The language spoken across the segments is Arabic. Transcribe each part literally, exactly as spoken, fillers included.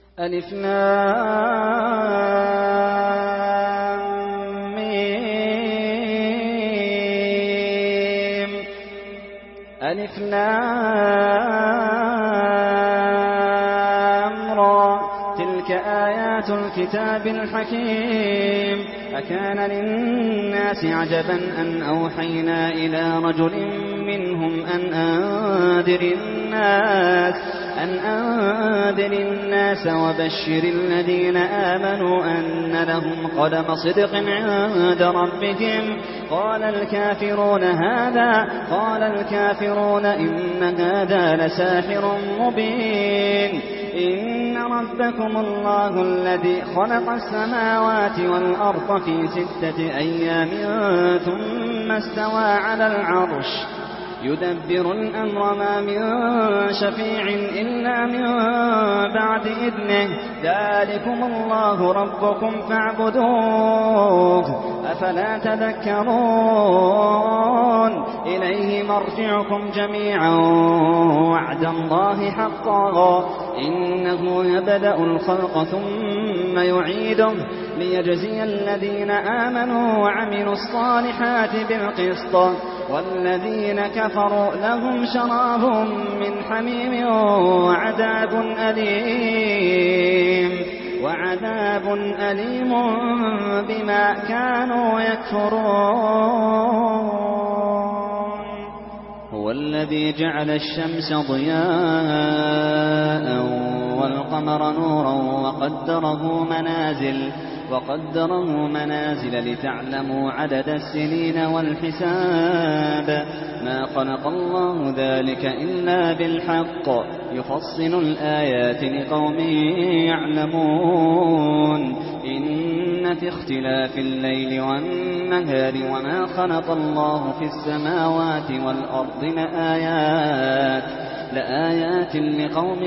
ألف لام ميم ألف لام را تلك آيات الكتاب الحكيم أكان للناس عجبا أن أوحينا إلى رجل منهم أن أنذر الناس أن أنذر الناس وبشر الذين آمنوا أن لهم قدم صدق عند ربهم قال الكافرون هذا قال الكافرون إن هذا لساحر مبين إن ربكم الله الذي خلق السماوات والأرض في ستة أيام ثم استوى على العرش يدبر الأمر ما من شفيع إلا من بعد إذنه ذلكم الله ربكم فاعبدوه أفلا تذكرون إليه مرجعكم جميعا وعد الله حقا إنه يبدأ الخلق ثم يعيده ليجزي الذين آمنوا وعملوا الصالحات بالقسط والذين كفروا لهم شراب من حميم وعذاب أليم وعذاب أليم بما كانوا يكفرون هو الذي جعل الشمس ضياء والقمر نورا وقدره منازل وقدره منازل لتعلموا عدد السنين والحساب ما خلق الله ذلك إلا بالحق يفصل الآيات لقوم يعلمون إن في اختلاف الليل والنهار وما خلق الله في السماوات والأرض لآيات لآيات لقوم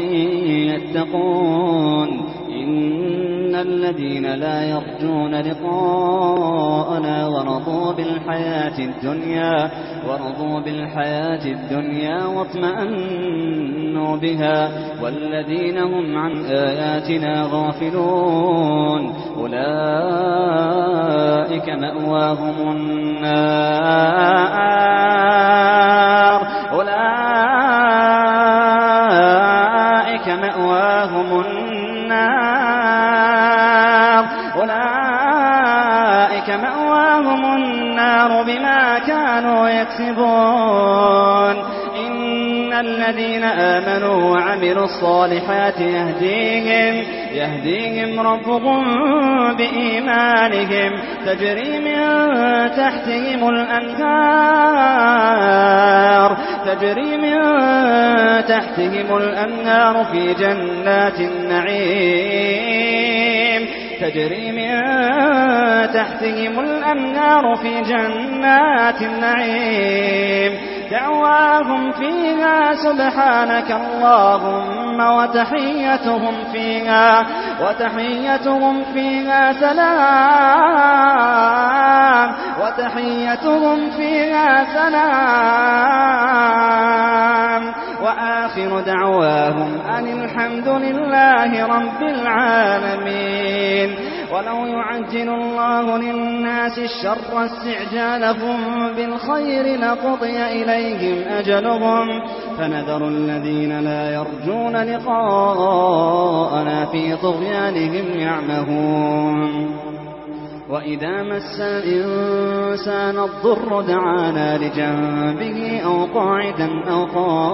يتقون إن الذين لا يرجون لقاءنا ورضوا بالحياة الدنيا ورضوا بالحياة الدنيا واطمأنوا بها والذين هم عن آياتنا غافلون أولئك مأواهم النار أولئك مأواهم النار أولئك مأواهم النار بما كانوا يكسبون إن الذين آمنوا وعملوا الصالحات يهديهم يهديهم ربهم بإيمانهم تجري من تحتهم الأنهار تجري من تحتهم الأنهار في جنات النعيم تجري من تحتهم الأنهار في جنات النعيم دعواهم فيها سبحانك اللهم وتحيتهم فيها وتحيتهم فيها سلام وتحيتهم فيها سلام وآخر دعواهم أن الحمد لله رب العالمين ولو يعجل الله للناس الشر استعجالهم بالخير لقضي إليهم أجلهم فنذر الذين لا يرجون لقاءنا في طغيانهم يعمهون وإذا مس الإنسان الضر دعانا لجنبه أو قاعدا أو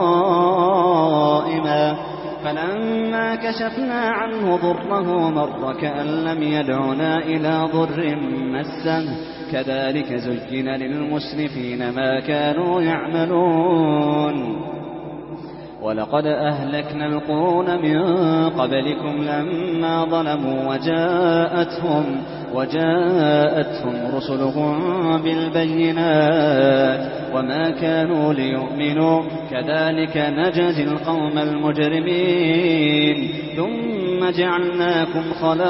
قائما فلما كشفنا عنه ضره مر كأن لم يدعنا إلى ضر مسه كذلك زين للمسرفين ما كانوا يعملون ولقد أهلكنا القرون من قبلكم لما ظلموا وجاءتهم وجاءتهم رسلهم بالبينات وما كانوا ليؤمنوا كذلك نجزي القوم المجرمين ثم جعلناكم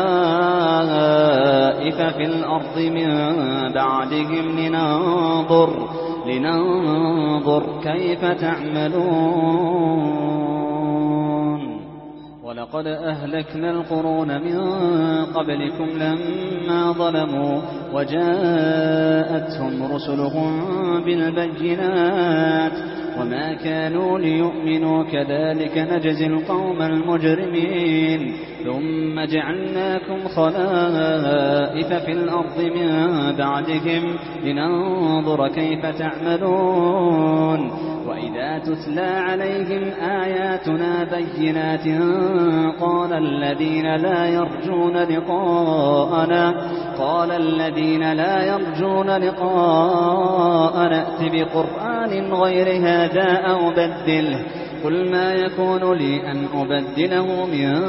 خلائف في الأرض من بعدهم لننظر لننظر كيف تعملون ولقد أهلكنا القرون من قبلكم لما ظلموا وجاءتهم رسلهم بالبينات وما كانوا ليؤمنوا كذلك نجزي القوم المجرمين ثم جعلناكم خلائف في الأرض من بعدهم لننظر كيف تعملون وإذا تتلى عليهم آياتنا بينات قال الذين لا يرجون لقاءنا قال الذين لا يرجون لقاءنا ائت بقرآن غير هذا أو بدله قل ما يكون لي أن أبدله من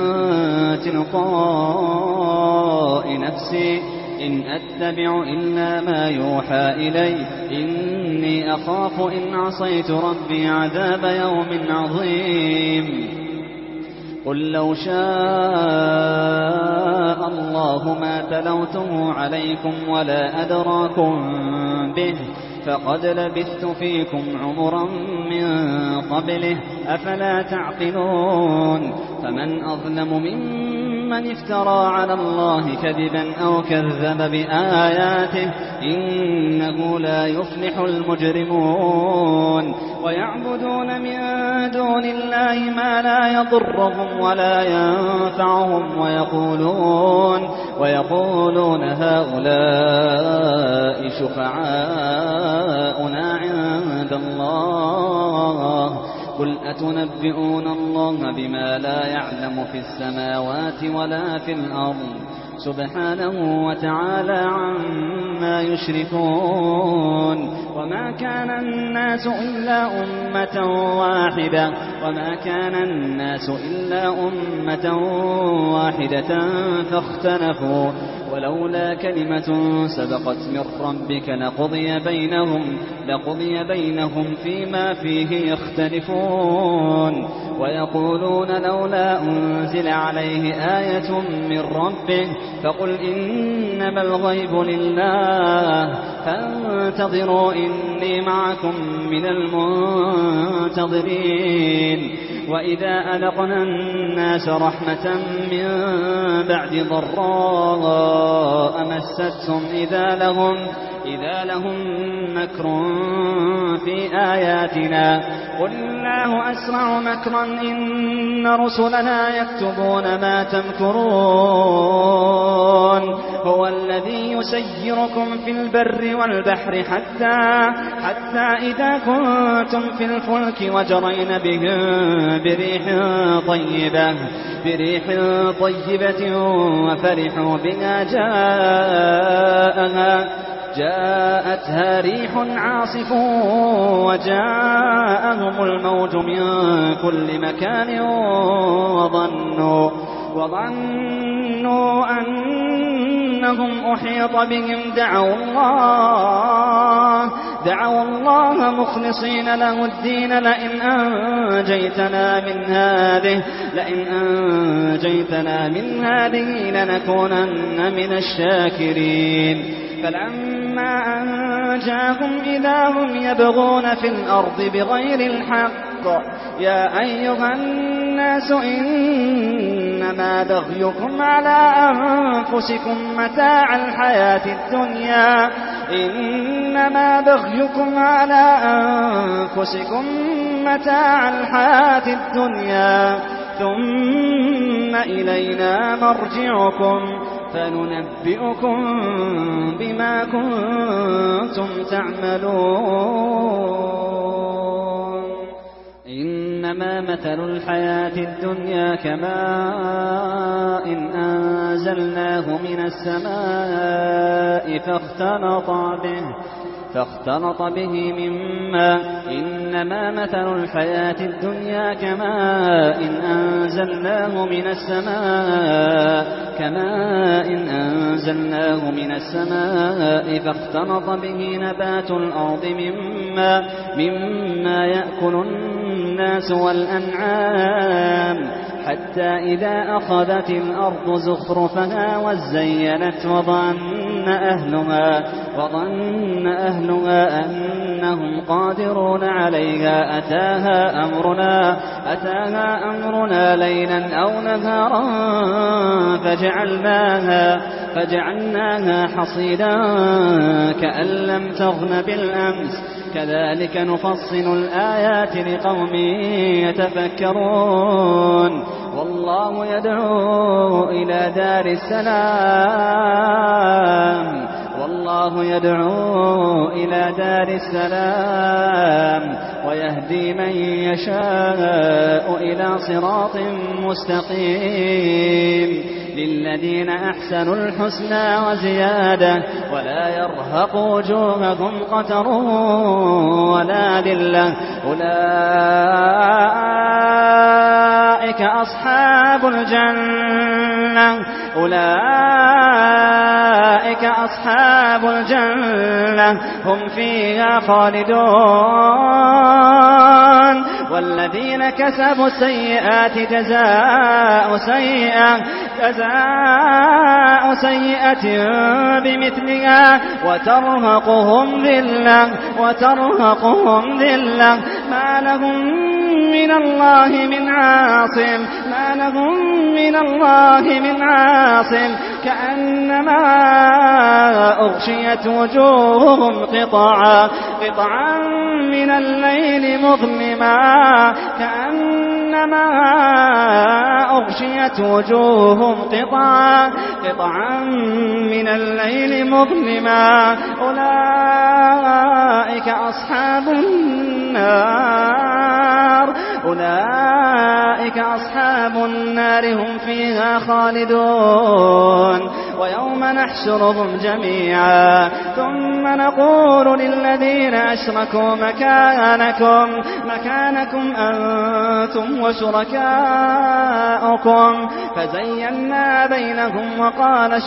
تلقاء نفسي إن أتبع إلا ما يوحى إلي إني أخاف إن عصيت ربي عذاب يوم عظيم قل لو شاء الله ما تلوته عليكم ولا أدراكم به فقد لبثت فيكم عمرا من قبله أفلا تعقلون فمن أظلم ممن افترى على الله كذبا أو كذب بآياته إنه لا يفلح المجرمون ويعبدون من دون الله ما لا يضرهم ولا ينفعهم ويقولون ويقولون هؤلاء شفعاؤنا عند الله قل أتنبئون الله بما لا يعلم في السماوات ولا في الأرض سبحانه وتعالى عما يشركون وما كان الناس إلا أمة واحدة وما كان الناس إلا أمة واحدة فاختلفوا ولولا كلمة سبقت من ربك لقضي بينهم لقضي بينهم فيما فيه يختلفون ويقولون لولا أنزل عليه آية من ربه فقل إنما الغيب لله فانتظروا إني معكم من المنتظرين وإذا أذقنا الناس رحمة من بعد ضراء مستهم إذا لهم إذا لهم مكر في آياتنا قل الله أسرع مكرا إن رسلنا يكتبون ما تمكرون هو الذي يسيركم في البر والبحر حتى حتى إذا كنتم في الفلك وجرين بهم بريح طيبة بريح طيبة وفرحوا بها جاءها جاءتها ريح عاصف وجاءهم الموج من كل مكان وظنوا وظنوا أنهم أحيط بهم دعوا الله دعوا الله مخلصين له الدين لئن أنجيتنا من هذه لئن أنجيتنا من هذه لنكونن من الشاكرين فلما أنجاهم إذا هم يبغون في الأرض بغير الحق يا أيها الناس إنما بغيكم على أنفسكم متاع الحياة الدنيا إنما بغيكم على أنفسكم متاع الحياة الدنيا ثم إلينا مرجعكم فننبئكم بما كنتم تعملون إنما مثل الحياة الدنيا كماء إن أنزلناه من السماء فاختلط به فاختلط به مما إنما مثل الحياة الدنيا كماء إن أنزلناه من السماء كماء إن أنزلناه من السماء فاختلط به نبات الأرض مما مما يأكل الناس والأنعام حتى إذا أخذت الأرض زخرفها وزينت وظن أهلها وظن أهلها أنهم قادرون عليها أتاها أمرنا, أتاها أمرنا ليلا أو نهارا فجعلناها, فجعلناها حصيدا كأن لم تغن بالأمس كذلك نفصل الآيات لقوم يتفكرون والله يدعو إلى دار السلام والله يدعو إلى دار السلام ويهدي من يشاء إلى صراط مستقيم للذين أحسنوا الحسنى وزيادة ولا يرهق وجوههم قتر ولا ذلة أولئك أصحاب الجنة أولئك أصحاب الجنة هم فيها خالدون والذين كسبوا السيئات جزاء سيئة جزاء سيئة بمثلها وترهقهم ذلة وترهقهم ذلة ما لهم من الله من عاصم ما لهم من الله من عاصم كأنما أغشيت وجوههم قطعا قطعا من الليل مظلما كأنما أغشيت وجوههم قطعا قطعا من الليل مظلما أولئك أصحاب النار أولئك أصحاب النار هم فيها خالدون ويوم نحشرهم جميعا ثم نقول للذين أشركوا مكانكم مكانكم أنتم وشركاؤكم فزينا بينهم وقال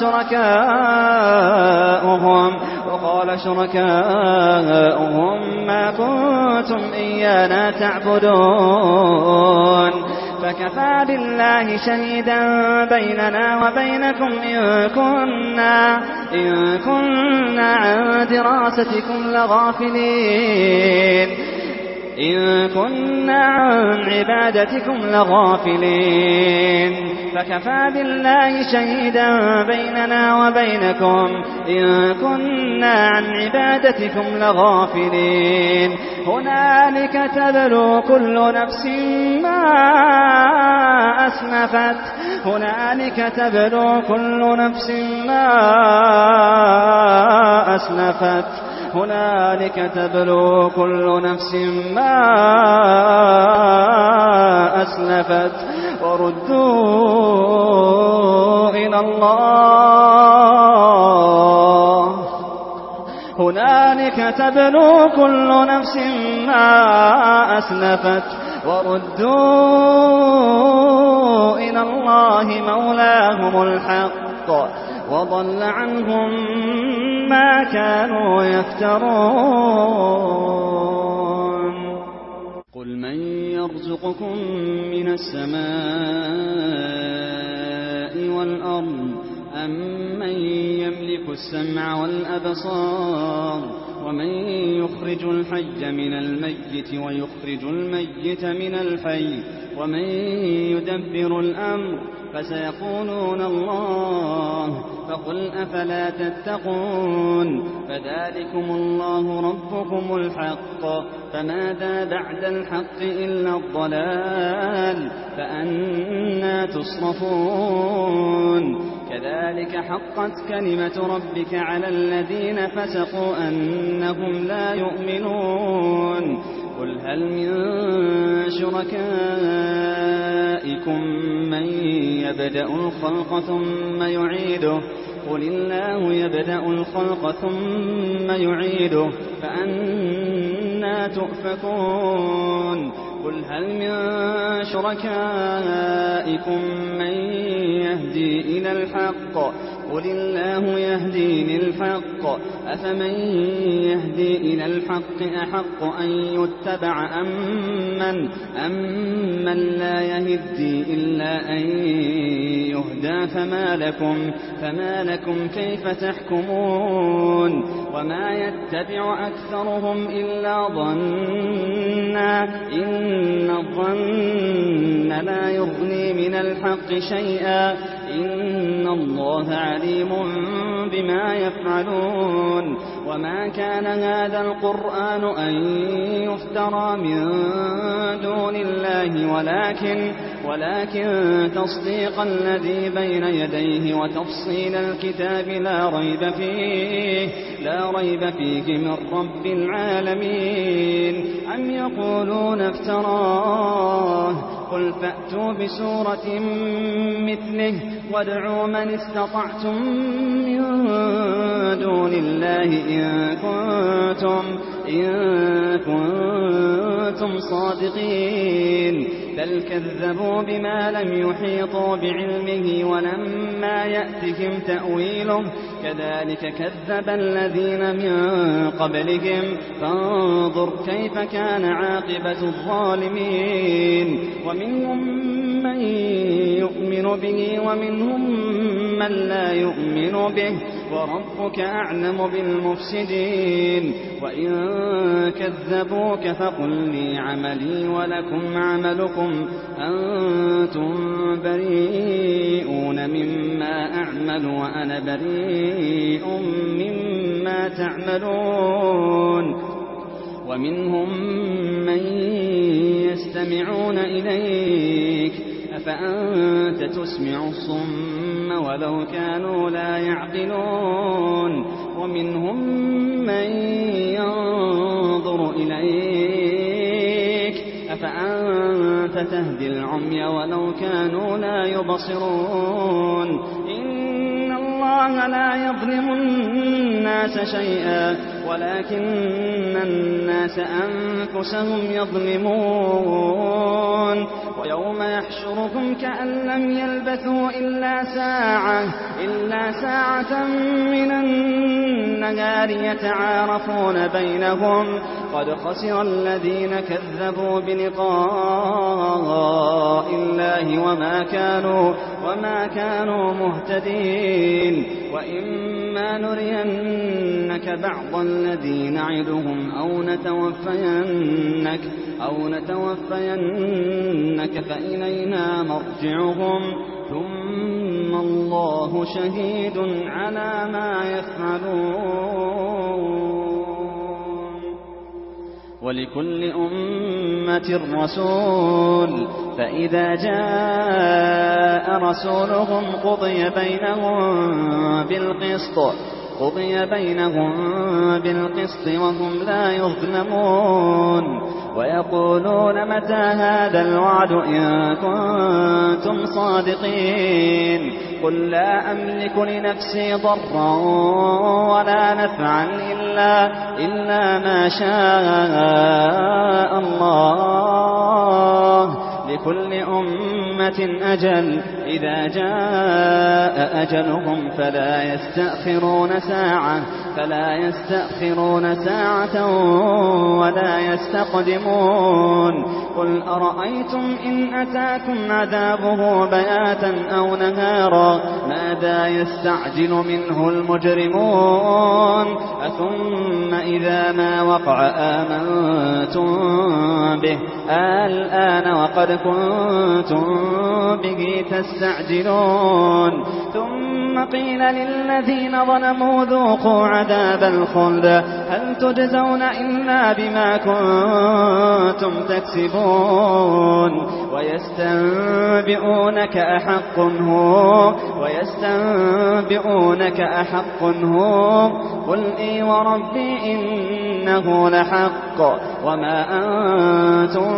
شركاؤهم وقال شركاؤهم ما كنتم إيانا تعبدون فكفى بالله شهيدا بيننا وبينكم إن كنا, إن كنا عن دراستكم لغافلين إن كنا عن عبادتكم لغافلين فكفى بالله شهيدا بيننا وبينكم إن كنا عن عبادتكم لغافلين هنالك تبلو كل نفس ما أسلفت هنالك تبلو كل نفس ما أسلفت هنالك تبلو كل نفس ما أسلفت وردوا إلى الله هنالك تبلو كل نفس ما أسلفت وردوا إلى الله مولاهم الحق وضل عنهم ما كانوا يفترون قل من يرزقكم من السماء والأرض أم من يملك السمع والأبصار ومن يخرج الحي من الميت ويخرج الميت من الحي ومن يدبر الأمر فسيقولون الله فقل أفلا تتقون فذلكم الله ربكم الحق فماذا بعد الحق إلا الضلال فأنى تصرفون كذلك حقت كلمة ربك على الذين فسقوا أنهم لا يؤمنون قل هل من شركائكم من يبدأ الخلق ثم يعيده قل الله يبدأ الخلق ثم يعيده فأنى تؤفكون قل هل من شركائكم من يهدي إلى الحق قل الله يهدي للحق أفمن يهدي إلى الحق أحق أن يتبع أمن أم من لا يهدي إلا أن يهدى إلينا فما لكم, فما لكم كيف تحكمون وما يتبع أكثرهم إلا ظنا إن الظن لا يغني من الحق شيئا إن الله عليم بما يفعلون وما كان هذا القرآن أن يفترى من دون الله ولكن, ولكن تصديق الذي بين يديه وتفصيل الكتاب لا ريب فيه, لا ريب فيه من رب العالمين أم يقولون افتراه قل فأتوا بسورة مثله وادعوا من استطعتم من دون الله إن كنتم, إن كنتم صادقين بل كذبوا بما لم يحيطوا بعلمه ولما يأتهم تأويله كذلك كذب الذين من قبلهم فانظر كيف كان عاقبة الظالمين ومنهم من يؤمن به ومنهم من لا يؤمن به وربك أعلم بالمفسدين وإن كذبوك فقل لي عملي ولكم عملكم أنتم بريئون مما أعمل وأنا بريء مما تعملون ومنهم من يستمعون إليك أفأنت تسمع الصم ولو كانوا لا يعقلون ومنهم من ينظر إليك أفأنت تهدي العمي ولو كانوا لا يبصرون إن الله لا يظلم الناس شيئا ولكن الناس أنفسهم يظلمون ويوم يحشرهم كأن لم يلبثوا إلا ساعة, إلا ساعة من النهار يتعارفون بينهم قد خسر الذين كذبوا بلقاء الله وما كانوا, وما كانوا مهتدين وإما نرينك بعض الذي نعدهم أو نتوفينك, أو نتوفينك فإلينا مرجعهم ثم الله شهيد على ما يفعلون ولكل أمة رسول فإذا جاء رسولهم قضي بينهم بالقسط قضي بينهم بالقسط وهم لا يظلمون ويقولون متى هذا الوعد إن كنتم صادقين قل لا أملك لنفسي ضرا ولا نفعا إلا, إلا ما شاء الله لكل أمة أجل إذا جاء أجلهم فلا يستأخرون ساعة فلا يستأخرون ساعة ولا يستقدمون قل أرأيتم إن أتاكم عذابه بياتا أو نهارا ماذا يستعجل منه المجرمون أثم إذا ما وقع آمنتم به الآن وقد كنتم به تستعجلون ثم قيل للذين ظلموا ذوقوا عذاب الخلد هل تجزون إلا بما كنتم تكسبون ويستنبئونك أحق هو ويستنبئونك أحق هو قل إي وربي إنه لحق وما أنتم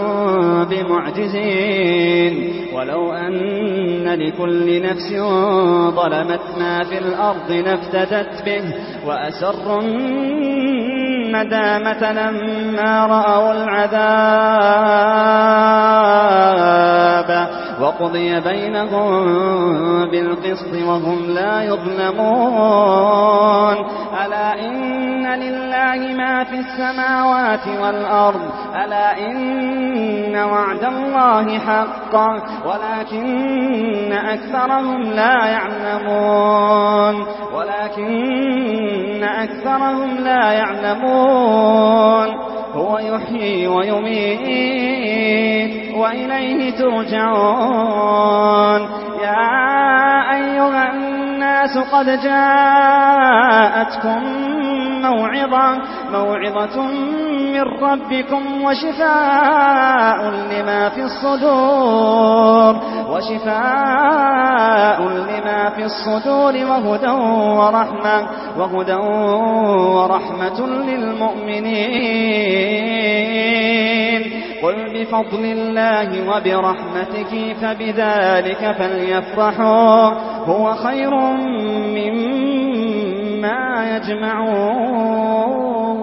بمعجزين ولو أن لكل نفس ظلمت ما في الأرض لافتدت به وأسروا الندامة لما رأوا العذاب وقضي بينهم بالقسط وهم لا يظلمون ألا إن لله ما في السماوات والأرض ألا إن وعد الله حق ولكن أكثرهم لا يعلمون ولكن أكثرهم لا يعلمون هو يحيي ويميت وإليه ترجعون يا أيها الناس قد جاءتكم موعظة موعظة من ربكم وشفاء لما في الصدور وشفاء لما في الصدور وهدى ورحمة وهدى ورحمة للمؤمنين قل بفضل الله وبرحمته فبذلك فليفرحوا هو خير مما يجمعون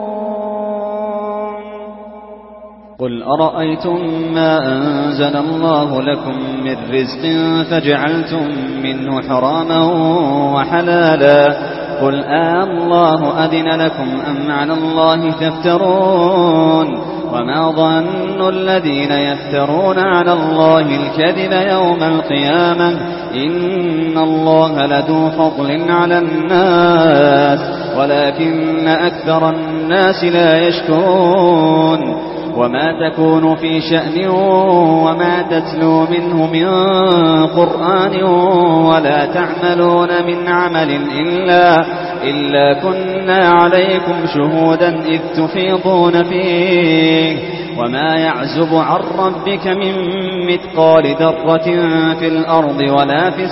قل أرأيتم ما أنزل الله لكم من رزق فجعلتم منه حراما وحلالا قل آه الله أذن لكم أم على الله تفترون وما ظن الذين يفترون على الله الكذب يوم القيامة إن الله لذو فضل على الناس ولكن أكثر الناس لا يشكرون وما تكون في شأن وما تتلو منه من قرآن ولا تعملون من عمل إلا, إلا كنا عليكم شهودا إذ تفيضون فيه وما يعزب عن ربك من مثقال ذرة في الأرض ولا في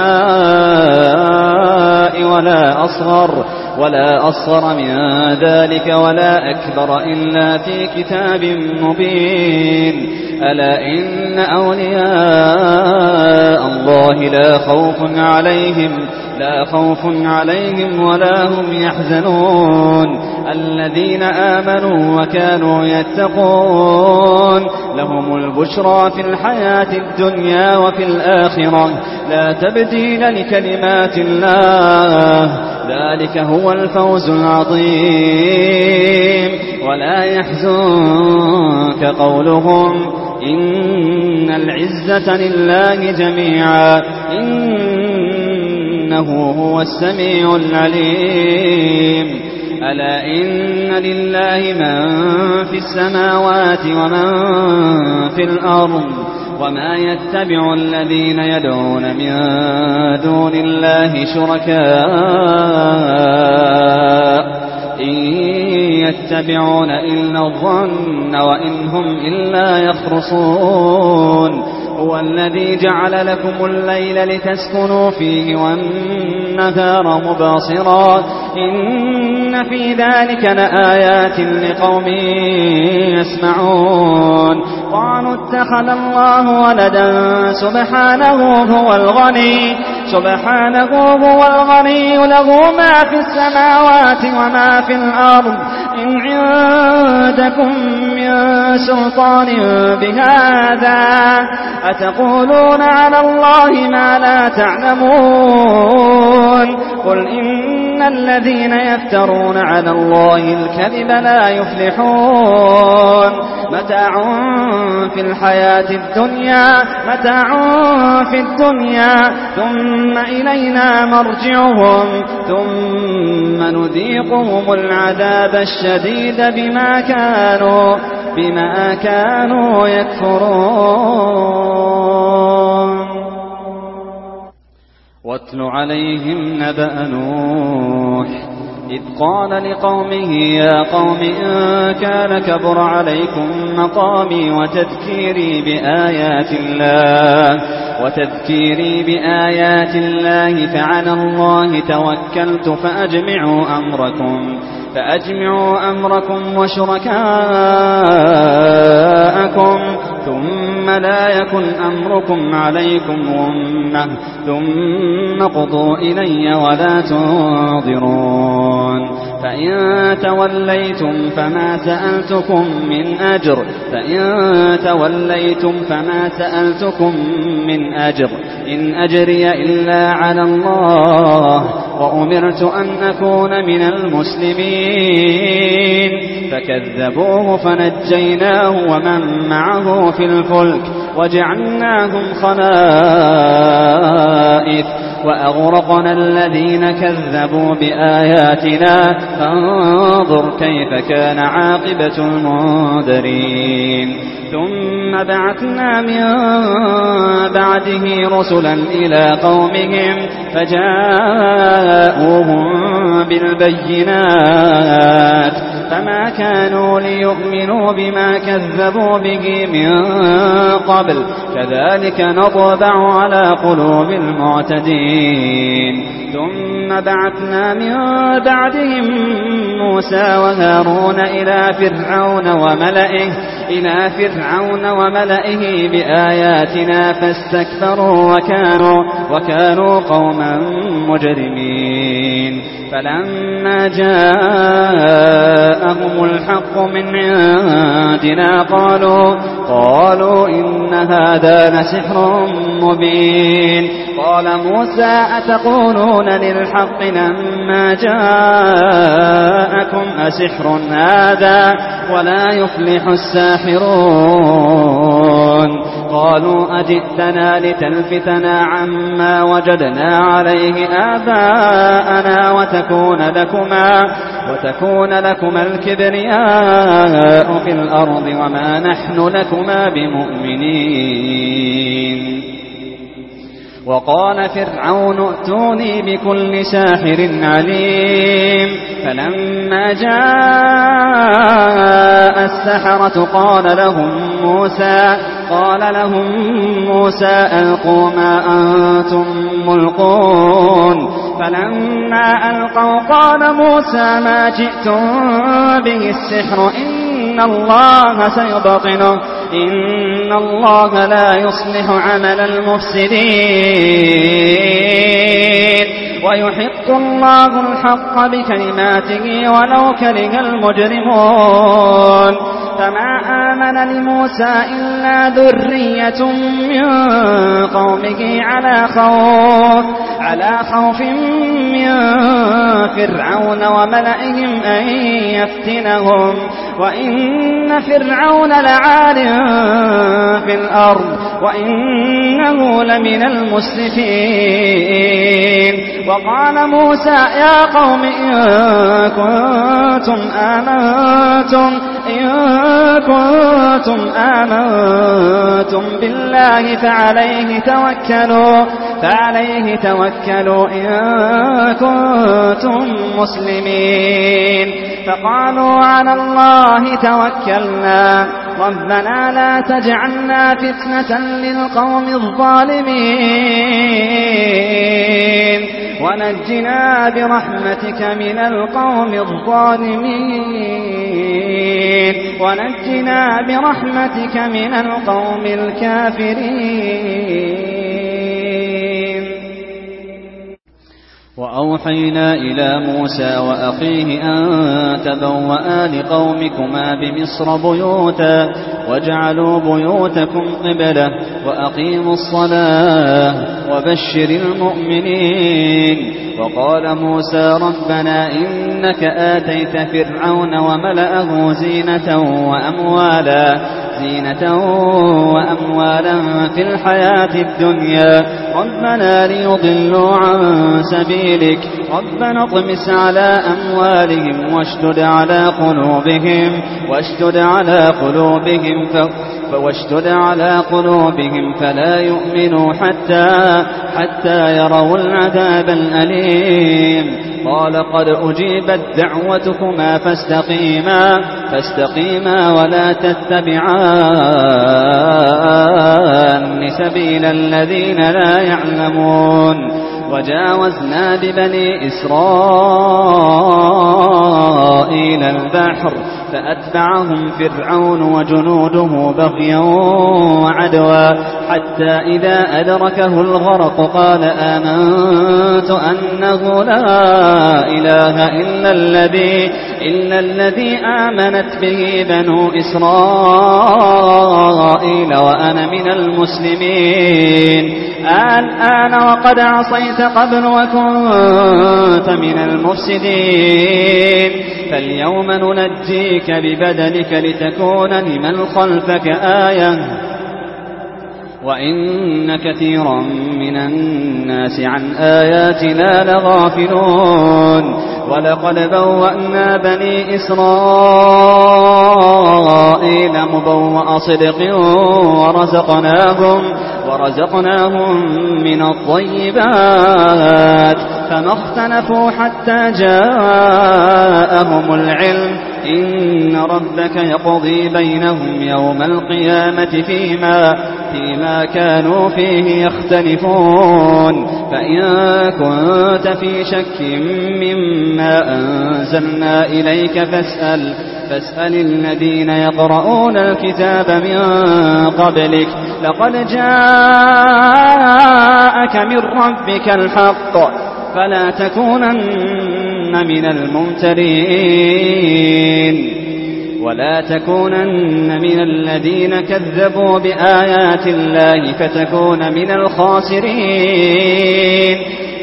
السماء ولا أصغر ولا أصغر من ذلك ولا أكبر إلا في كتاب مبين ألا إن أولياء الله لا خوف عليهم لا خوف عليهم ولا هم يحزنون الذين آمنوا وكانوا يتقون لهم البشرى في الحياة الدنيا وفي الآخرة لا تبديل لكلمات الله ذلك هو الفوز العظيم ولا يحزنك قولهم إن العزة لله جميعا إنه هو السميع العليم ألا إن لله من في السماوات ومن في الأرض وما يتبع الذين يدعون من دون الله شركاء إن يتبعون إلا الظن وإن هم إلا يخرصون هو الذي جعل لكم الليل لتسكنوا فيه والنهار مبصرا إن في ذلك لآيات لقوم يسمعون قالوا اتخذ الله ولدا سبحانه هو الغني سبحانه هو الغني له ما في السماوات وما في الأرض إن عندكم من سلطان بهذا أتقولون على الله ما لا تعلمون قل إن الذين يفترون على الله الكذب لا يفلحون متاع في الحياة الدنيا متاع في الدنيا ثم إلينا مرجعهم ثم نذيقهم العذاب الشديد بما كانوا بما كانوا يكفرون واتل عليهم نبأ نوح إذ قال لقومه يا قوم إن كان كبر عليكم مقامي وتذكيري بآيات الله وتذكيري بآيات الله فعلى الله توكلت فأجمعوا أمركم فأجمعوا أمركم وشركاءكم ثم ثم لا يكن أمركم عليكم غمة ثم قضوا إلي ولا تنظرون فإن توليتم فما سألتكم من أجر فإن توليتم فما سألتكم من أجر إن أجري إلا على الله وأمرت أن أكون من المسلمين فكذبوه فنجيناه ومن معه في الفلك وجعلناهم خلائف وأغرقنا الذين كذبوا بآياتنا فانظر كيف كان عاقبة المنذرين ثم بعثنا من بعده رسلا إلى قومهم فجاءوهم بالبينات فما كانوا ليؤمنوا بما كذبوا به من قبل كذلك نطبع على قلوب المعتدين ثم بعثنا من بعدهم موسى وهارون إلى فرعون وملئه إلى فرعون وملئه بآياتنا فاستكبروا وكانوا, وكانوا قوما مجرمين فلما جاءهم الحق من عندنا قالوا, قالوا إن هذا لسحر مبين قال موسى أتقولون للحق لما جاءكم أسحر هذا ولا يفلح الساحرون قالوا أجئتنا لتلفتنا عما وجدنا عليه آباءنا وتكون لكما, وتكون لكما الكبرياء في الأرض وما نحن لكما بمؤمنين وقال فرعون ائتوني بكل ساحر عليم فلما جاء السحرة قال لهم موسى قال لهم موسى ألقوا ما أنتم ملقون فلما ألقوا قال موسى ما جئتم به السحر إن الله سيبطنه إن الله لا يصلح عمل المفسدين ويحق الله الحق بكلماته ولو كره المجرمون فما آمن لموسى إلا ذرية من قومه على خوف على خوف من فرعون وملئهم أن يفتنهم وإن فرعون لعال في الأرض وإنه لمن المسرفين وقال موسى يا قوم إن كنتم آمنتم إن كنتم آمنتم بالله فعليه توكلوا فعليه توكلوا إن كنتم مسلمين فقالوا على الله توكلنا ربنا لا تجعلنا فتنة للقوم الظالمين ونجنا برحمتك من القوم الظالمين ونجنا برحمتك من القوم الكافرين وأوحينا إلى موسى وأخيه أن تبوأ لقومكما بمصر بيوتا واجعلوا بيوتكم قبلة وأقيموا الصلاة وبشر المؤمنين وقال موسى ربنا إنك آتيت فرعون وملأه زينة وأموالا زينة وأموالا في الحياة الدنيا ربنا ليضلوا عن سبيلك ربنا اطمس على أموالهم واشدد على قلوبهم واشدد على قلوبهم فواشدد على قلوبهم فلا يؤمنوا حتى حتى يروا العذاب الأليم قال قد أجيبت دعوتكما فاستقيما فاستقيما ولا تتبعان سبيل الذين لا يعلمون وجاوزنا ببني إسرائيل البحر فأتبعهم فرعون وجنوده بغيا وعدوا حتى إذا أدركه الغرق قال آمنت أنه لا إله إلا الذي, إلا الذي آمنت به بنو إسرائيل وأنا من المسلمين. الآن وقد عصيت قبل وكنت من المفسدين فاليوم ننجيك ببدنك لتكون لمن خلفك آية وإن كثيرا من الناس عن آياتنا لغافلون. ولقد بوأنا بني إسرائيل مبوأ صدق ورزقناهم, ورزقناهم من الطيبات فما اختلفوا حتى جاءهم العلم إن ربك يقضي بينهم يوم القيامة فيما, فيما كانوا فيه يختلفون. فإن كنت في شك مما أنزلنا إليك فاسأل, فاسأل الذين يقرؤون الكتاب من قبلك لقد جاءك من ربك الحق فلا تكونن من الممترين ولا تكونن من الذين كذبوا بآيات الله فتكون من الخاسرين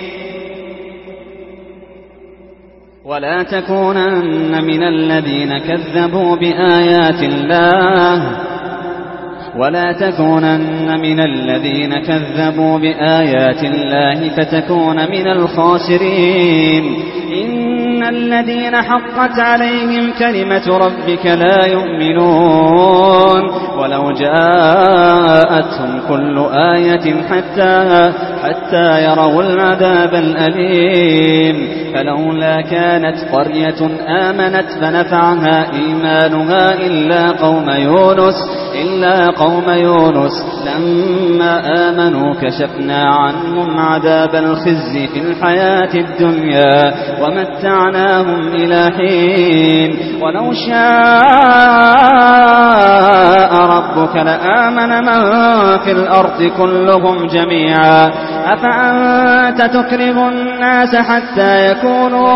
ولا تكونن من الذين كذبوا بآيات الله ولا تكونن من الذين كذبوا بآيات الله فتكون من الخاسرين. إن الذين حقت عليهم كلمة ربك لا يؤمنون ولو جاءتهم كل آية حتى, حتى يروا العذاب الأليم. فلولا كانت قرية آمنت فنفعها إيمانها إلا قوم يونس إلا قوم يونس لما آمنوا كشفنا عنهم عذاب الخزي في الحياة الدنيا ومتعناهم إلى حين. ولو شاء ربك لآمن من في الأرض كلهم جميعا أفأنت تكره الناس حتى يكونوا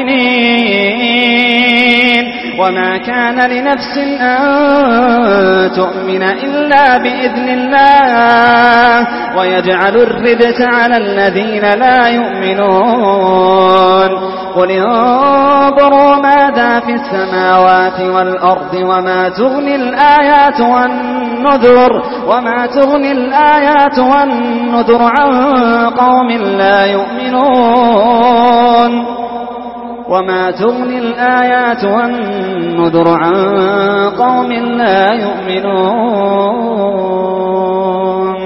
مؤمنين وما كان لنفس أن تؤمن إلا بإذن الله ويجعل الرجس على الذين لا يؤمنون. قل انظروا ماذا في السماوات والأرض وما تغني الآيات والنذر وما تغني الآيات والنذر عن قوم لا يؤمنون وما تغني الآيات والنذر عن قوم لا يؤمنون.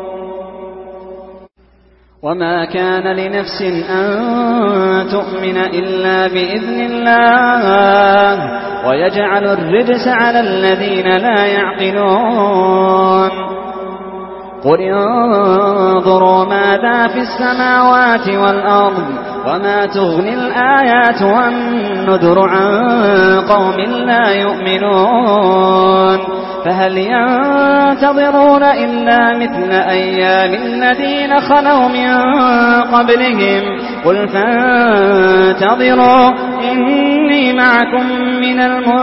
وما كان لنفس أن تؤمن إلا بإذن الله ويجعل الرجس على الذين لا يعقلون. قل انظروا ماذا في السماوات والأرض وما تغني الآيات والنذر عن قوم لا يؤمنون. فهل ينتظرون إلا مثل أيام الذين خلوا من قبلهم قل فانتظروا إني معكم من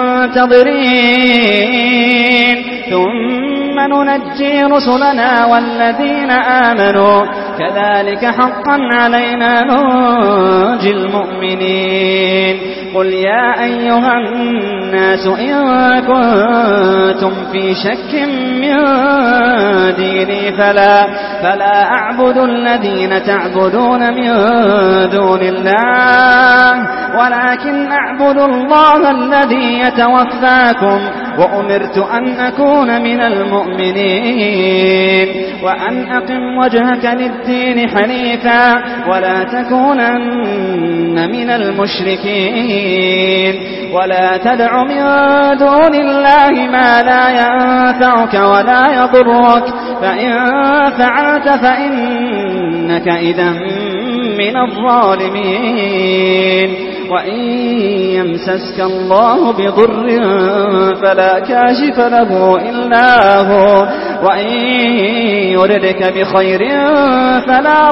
المنتظرين ثم ننجي رسلنا والذين آمنوا كذلك حقا علينا ننجي المؤمنين. قل يا أيها الناس إن كنتم في شك من ديني فلا, فلا أعبد الذين تعبدون من دون الله ولكن أعبد الله الذي يتوفاكم وأمرت أن أكون من المؤمنين وأن أقم وجهك للدين حنيفا ولا تكونن من المشركين ولا تدع من دون الله ما لا ينفعك ولا يضرك فإن فعلت فإنك إذا من الظالمين. وإن يمسسك الله بضر فلا كاشف له إلا هو وإن يردك بخير فلا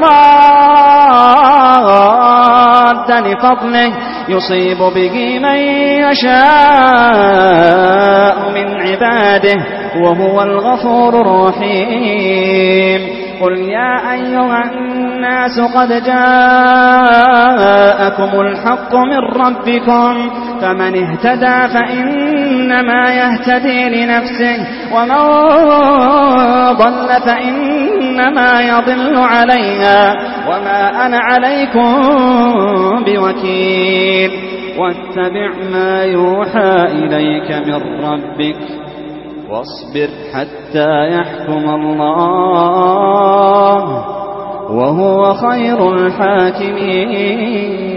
راد لفضله يصيب به من يشاء من عباده وهو الغفور الرحيم. قل يا أيها الناس قد جاءكم الحق من ربكم فمن اهتدى فإنما يهتدي لنفسه ومن ضل فإنما يضل عليها وما أنا عليكم بوكيل. واتبع ما يوحى إليك من ربك واصبر حتى يحكم الله وهو خير الحاكمين.